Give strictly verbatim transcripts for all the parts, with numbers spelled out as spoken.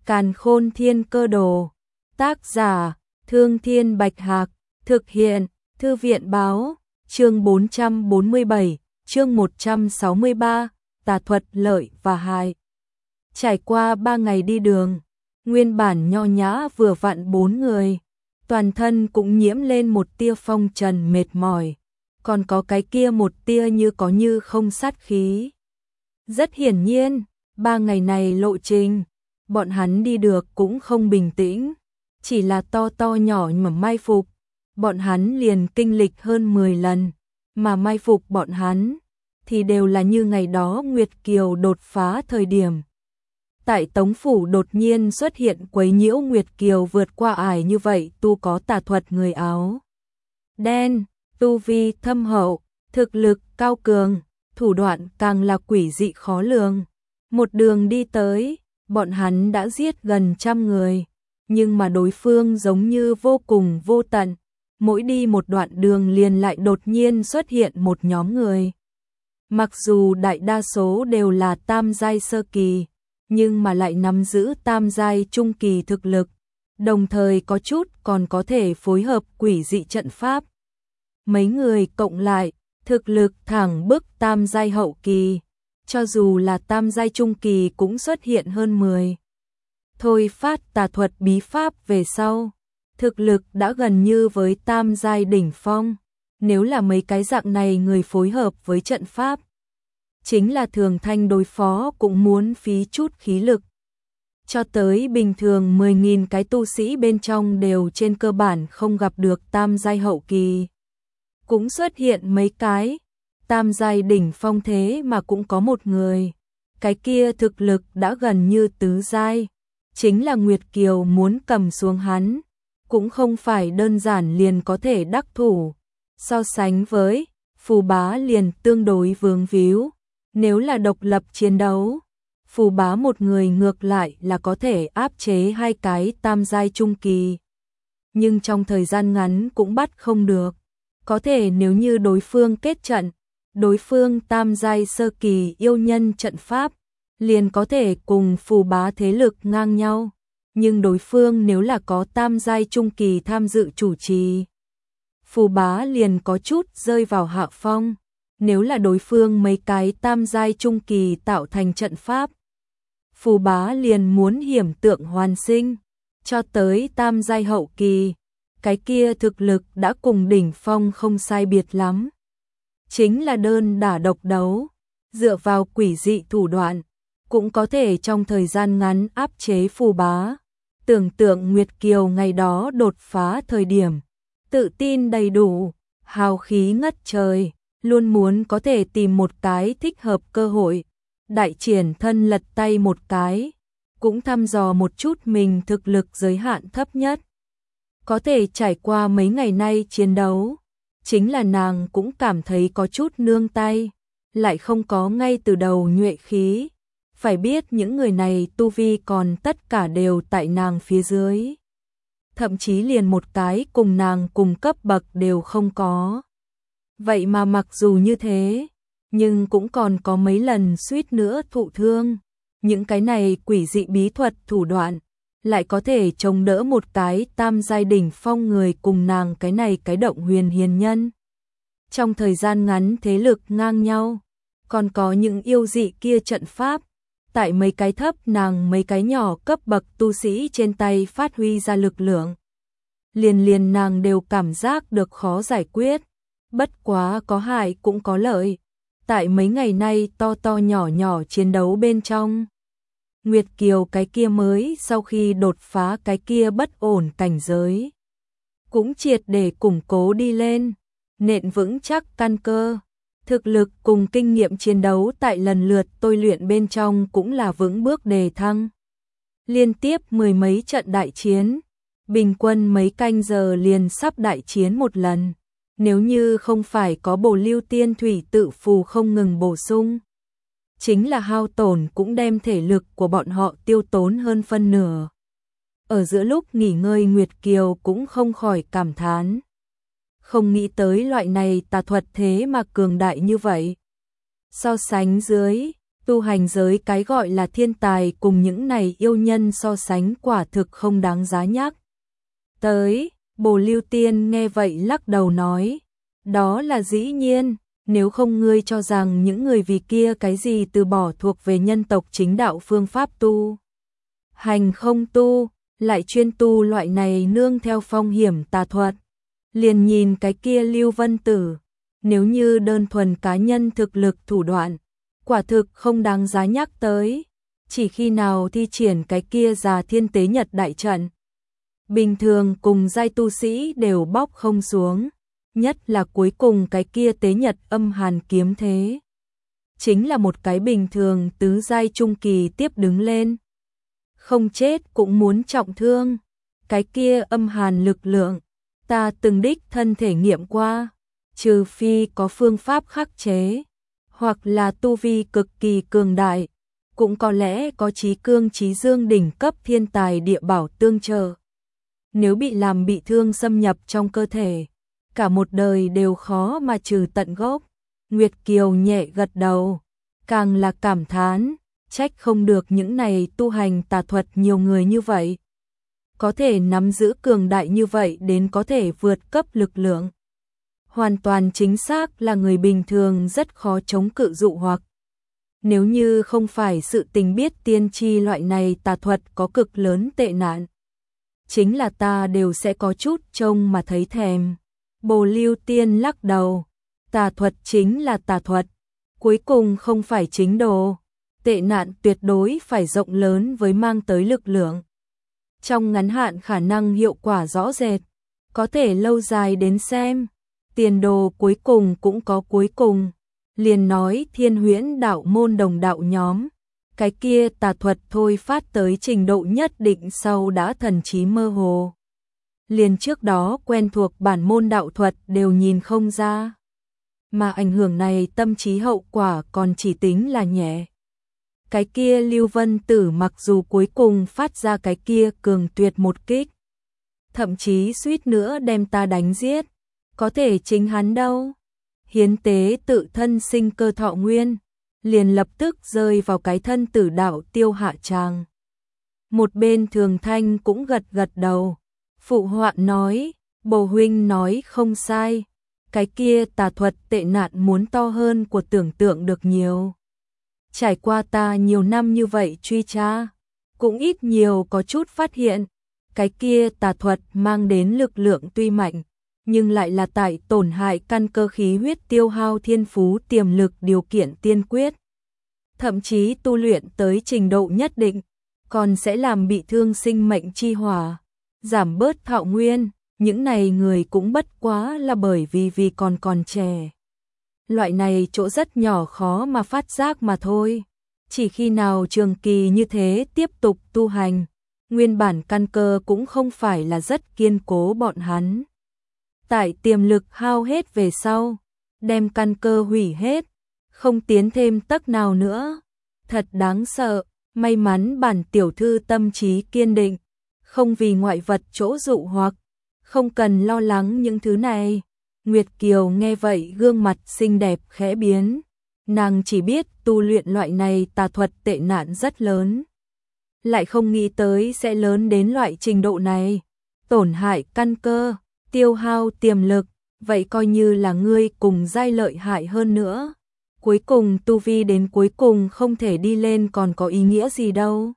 Càn Khôn Thiên Cơ Đồ. Tác giả: Thương Thiên Bạch Hạc. Thực hiện: Thư viện Báo. Chương bốn trăm bốn mươi bảy, chương một trăm sáu mươi ba, tà thuật lợi và hại. Trải qua ba ngày đi đường, nguyên bản nho nhã vừa vặn bốn người, toàn thân cũng nhiễm lên một tia phong trần mệt mỏi, còn có cái kia một tia như có như không sát khí. Rất hiển nhiên, ba ngày này lộ trình, bọn hắn đi được cũng không bình tĩnh, chỉ là to to nhỏ nhỏ mai phục, bọn hắn liền kinh lịch hơn mười lần, mà mai phục bọn hắn thì đều là như ngày đó Nguyệt Kiều đột phá thời điểm. Tại Tống Phủ đột nhiên xuất hiện quấy nhiễu Nguyệt Kiều vượt qua ải như vậy tu có tà thuật người áo đen, tu vi thâm hậu, thực lực cao cường, thủ đoạn càng là quỷ dị khó lường. Một đường đi tới, bọn hắn đã giết gần trăm người, nhưng mà đối phương giống như vô cùng vô tận, mỗi đi một đoạn đường liền lại đột nhiên xuất hiện một nhóm người. Mặc dù đại đa số đều là tam giai sơ kỳ, nhưng mà lại nắm giữ tam giai trung kỳ thực lực, đồng thời có chút còn có thể phối hợp quỷ dị trận pháp. Mấy người cộng lại, thực lực thẳng bức tam giai hậu kỳ, cho dù là tam giai trung kỳ cũng xuất hiện hơn mười. Thôi phát tà thuật bí pháp về sau, thực lực đã gần như với tam giai đỉnh phong, nếu là mấy cái dạng này người phối hợp với trận pháp, chính là thường thanh đối phó cũng muốn phí chút khí lực. Cho tới bình thường mười nghìn cái tu sĩ bên trong đều trên cơ bản không gặp được tam giai hậu kỳ. Cũng xuất hiện mấy cái, tam giai đỉnh phong thế mà cũng có một người. Cái kia thực lực đã gần như tứ giai, chính là Nguyệt Kiều muốn cầm xuống hắn, cũng không phải đơn giản liền có thể đắc thủ. So sánh với, Phù Bá liền tương đối vướng víu. Nếu là độc lập chiến đấu, Phù Bá một người ngược lại là có thể áp chế hai cái tam giai trung kỳ. Nhưng trong thời gian ngắn cũng bắt không được. Có thể nếu như đối phương kết trận, đối phương tam giai sơ kỳ yêu nhân trận pháp, liền có thể cùng Phù Bá thế lực ngang nhau. Nhưng đối phương nếu là có tam giai trung kỳ tham dự chủ trì, Phù Bá liền có chút rơi vào hạ phong. Nếu là đối phương mấy cái tam giai trung kỳ tạo thành trận pháp, Phù Bá liền muốn hiểm tượng hoàn sinh. Cho tới tam giai hậu kỳ, cái kia thực lực đã cùng đỉnh phong không sai biệt lắm. Chính là đơn đả độc đấu, dựa vào quỷ dị thủ đoạn, cũng có thể trong thời gian ngắn áp chế Phù Bá. Tưởng tượng Nguyệt Kiều ngày đó đột phá thời điểm, tự tin đầy đủ, hào khí ngất trời, luôn muốn có thể tìm một cái thích hợp cơ hội, đại triển thân lật tay một cái, cũng thăm dò một chút mình thực lực giới hạn thấp nhất. Có thể trải qua mấy ngày nay chiến đấu, chính là nàng cũng cảm thấy có chút nương tay, lại không có ngay từ đầu nhuệ khí. Phải biết những người này tu vi còn tất cả đều tại nàng phía dưới. Thậm chí liền một cái cùng nàng cùng cấp bậc đều không có. Vậy mà mặc dù như thế, nhưng cũng còn có mấy lần suýt nữa thụ thương. Những cái này quỷ dị bí thuật thủ đoạn, lại có thể chống đỡ một cái tam giai đỉnh phong người cùng nàng cái này cái động huyền hiền nhân. Trong thời gian ngắn thế lực ngang nhau, còn có những yêu dị kia trận pháp, tại mấy cái thấp nàng mấy cái nhỏ cấp bậc tu sĩ trên tay phát huy ra lực lượng. Liền liền nàng đều cảm giác được khó giải quyết, bất quá có hại cũng có lợi. Tại mấy ngày nay to to nhỏ nhỏ chiến đấu bên trong, Nguyệt Kiều cái kia mới sau khi đột phá cái kia bất ổn cảnh giới, cũng triệt để củng cố đi lên, nện vững chắc căn cơ. Thực lực cùng kinh nghiệm chiến đấu tại lần lượt tôi luyện bên trong cũng là vững bước đề thăng. Liên tiếp mười mấy trận đại chiến, bình quân mấy canh giờ liền sắp đại chiến một lần. Nếu như không phải có bổ lưu tiên thủy tự phù không ngừng bổ sung, chính là hao tổn cũng đem thể lực của bọn họ tiêu tốn hơn phân nửa. Ở giữa lúc nghỉ ngơi Nguyệt Kiều cũng không khỏi cảm thán. Không nghĩ tới loại này tà thuật thế mà cường đại như vậy. So sánh dưới, Tu hành giới cái gọi là thiên tài cùng những này yêu nhân so sánh quả thực không đáng giá nhắc. Tới, Bồ Lưu Tiên nghe vậy lắc đầu nói, đó là dĩ nhiên, nếu không ngươi cho rằng những người vì kia cái gì từ bỏ thuộc về nhân tộc chính đạo phương pháp tu. Hành không tu, lại chuyên tu loại này nương theo phong hiểm tà thuật. Liền nhìn cái kia Lưu Vân Tử, nếu như đơn thuần cá nhân thực lực thủ đoạn, quả thực không đáng giá nhắc tới, chỉ khi nào thi triển cái kia già thiên tế nhật đại trận. Bình thường cùng giai tu sĩ đều bóc không xuống, nhất là cuối cùng cái kia tế nhật âm hàn kiếm thế. Chính là một cái bình thường tứ giai trung kỳ tiếp đứng lên. Không chết cũng muốn trọng thương, cái kia âm hàn lực lượng, ta từng đích thân thể nghiệm qua, trừ phi có phương pháp khắc chế, hoặc là tu vi cực kỳ cường đại, cũng có lẽ có trí cương trí dương đỉnh cấp thiên tài địa bảo tương trợ. Nếu bị làm bị thương xâm nhập trong cơ thể, cả một đời đều khó mà trừ tận gốc. Nguyệt Kiều nhẹ gật đầu, càng là cảm thán, trách không được những này tu hành tà thuật nhiều người như vậy. Có thể nắm giữ cường đại như vậy đến có thể vượt cấp lực lượng. Hoàn toàn chính xác là người bình thường rất khó chống cự dụ hoặc. Nếu như không phải sự tình biết tiên tri loại này tà thuật có cực lớn tệ nạn, chính là ta đều sẽ có chút trông mà thấy thèm. Bồ Lưu Tiên lắc đầu, tà thuật chính là tà thuật, cuối cùng không phải chính đồ, tệ nạn tuyệt đối phải rộng lớn với mang tới lực lượng. Trong ngắn hạn khả năng hiệu quả rõ rệt, có thể lâu dài đến xem, tiền đồ cuối cùng cũng có cuối cùng. Liền nói Thiên Huyễn đạo môn đồng đạo nhóm, cái kia tà thuật thôi phát tới trình độ nhất định sau đã thần trí mơ hồ. Liền trước đó quen thuộc bản môn đạo thuật đều nhìn không ra. Mà ảnh hưởng này tâm trí hậu quả còn chỉ tính là nhẹ. Cái kia Lưu Vân Tử mặc dù cuối cùng phát ra cái kia cường tuyệt một kích, thậm chí suýt nữa đem ta đánh giết, có thể chính hắn đâu. Hiến tế tự thân sinh cơ thọ nguyên, liền lập tức rơi vào cái thân tử đạo tiêu hạ tràng. Một bên Thường Thanh cũng gật gật đầu, phụ họa nói, Bồ huynh nói không sai, cái kia tà thuật tệ nạn muốn to hơn của tưởng tượng được nhiều. Trải qua ta nhiều năm như vậy truy tra, cũng ít nhiều có chút phát hiện, cái kia tà thuật mang đến lực lượng tuy mạnh, nhưng lại là tại tổn hại căn cơ khí huyết tiêu hao thiên phú tiềm lực điều kiện tiên quyết. Thậm chí tu luyện tới trình độ nhất định, còn sẽ làm bị thương sinh mệnh chi hỏa, giảm bớt thọ nguyên, những này người cũng bất quá là bởi vì vì còn còn trẻ. Loại này chỗ rất nhỏ khó mà phát giác mà thôi, chỉ khi nào trường kỳ như thế tiếp tục tu hành, nguyên bản căn cơ cũng không phải là rất kiên cố bọn hắn. Tại tiềm lực hao hết về sau, đem căn cơ hủy hết, không tiến thêm tấc nào nữa. Thật đáng sợ, may mắn bản tiểu thư tâm trí kiên định, không vì ngoại vật chỗ dụ hoặc, không cần lo lắng những thứ này. Nguyệt Kiều nghe vậy gương mặt xinh đẹp khẽ biến, nàng chỉ biết tu luyện loại này tà thuật tệ nạn rất lớn, lại không nghĩ tới sẽ lớn đến loại trình độ này, tổn hại căn cơ, tiêu hao tiềm lực, vậy coi như là ngươi cùng giai lợi hại hơn nữa. Cuối cùng tu vi đến cuối cùng không thể đi lên còn có ý nghĩa gì đâu.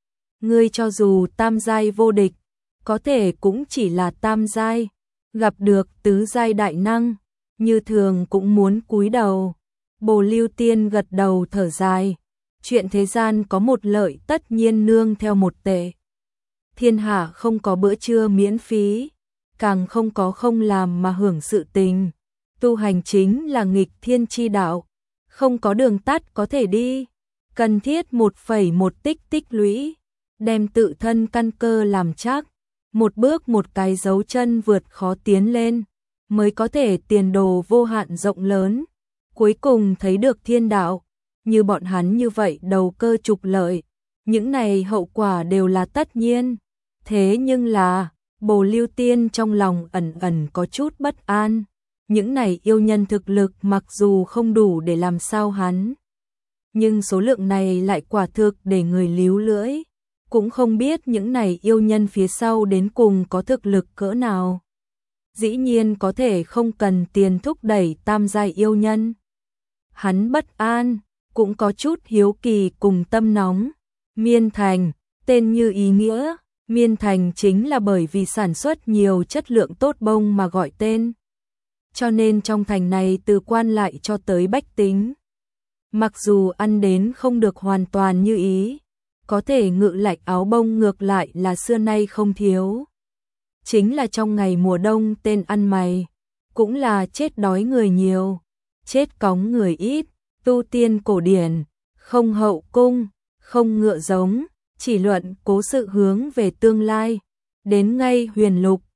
Ngươi cho dù tam giai vô địch, có thể cũng chỉ là tam giai, gặp được tứ giai đại năng, như thường cũng muốn cúi đầu. Bồ Lưu Tiên gật đầu thở dài, chuyện thế gian có một lợi tất nhiên nương theo một tệ. Thiên hạ không có bữa trưa miễn phí, càng không có không làm mà hưởng sự tình. Tu hành chính là nghịch thiên chi đạo, không có đường tắt có thể đi, cần thiết một phẩy một tích tích lũy, đem tự thân căn cơ làm chắc, một bước một cái dấu chân vượt khó tiến lên, mới có thể tiền đồ vô hạn rộng lớn, cuối cùng thấy được thiên đạo. Như bọn hắn như vậy đầu cơ trục lợi, những này hậu quả đều là tất nhiên. Thế nhưng là, Bồ Lưu Tiên trong lòng ẩn ẩn có chút bất an. Những này yêu nhân thực lực mặc dù không đủ để làm sao hắn nhưng số lượng này lại quả thực để người líu lưỡi, cũng không biết những này yêu nhân phía sau đến cùng có thực lực cỡ nào. Dĩ nhiên có thể không cần tiền thúc đẩy tam giai yêu nhân. Hắn bất an, cũng có chút hiếu kỳ cùng tâm nóng. Miên Thành, tên như ý nghĩa, Miên Thành chính là bởi vì sản xuất nhiều chất lượng tốt bông mà gọi tên. Cho nên trong thành này từ quan lại cho tới bách tính, mặc dù ăn đến không được hoàn toàn như ý, có thể ngự lạch áo bông ngược lại là xưa nay không thiếu. Chính là trong ngày mùa đông tên ăn mày, cũng là chết đói người nhiều, chết cóng người ít, tu tiên cổ điển, không hậu cung, không ngựa giống, chỉ luận cố sự hướng về tương lai. Đến ngay huyền lục,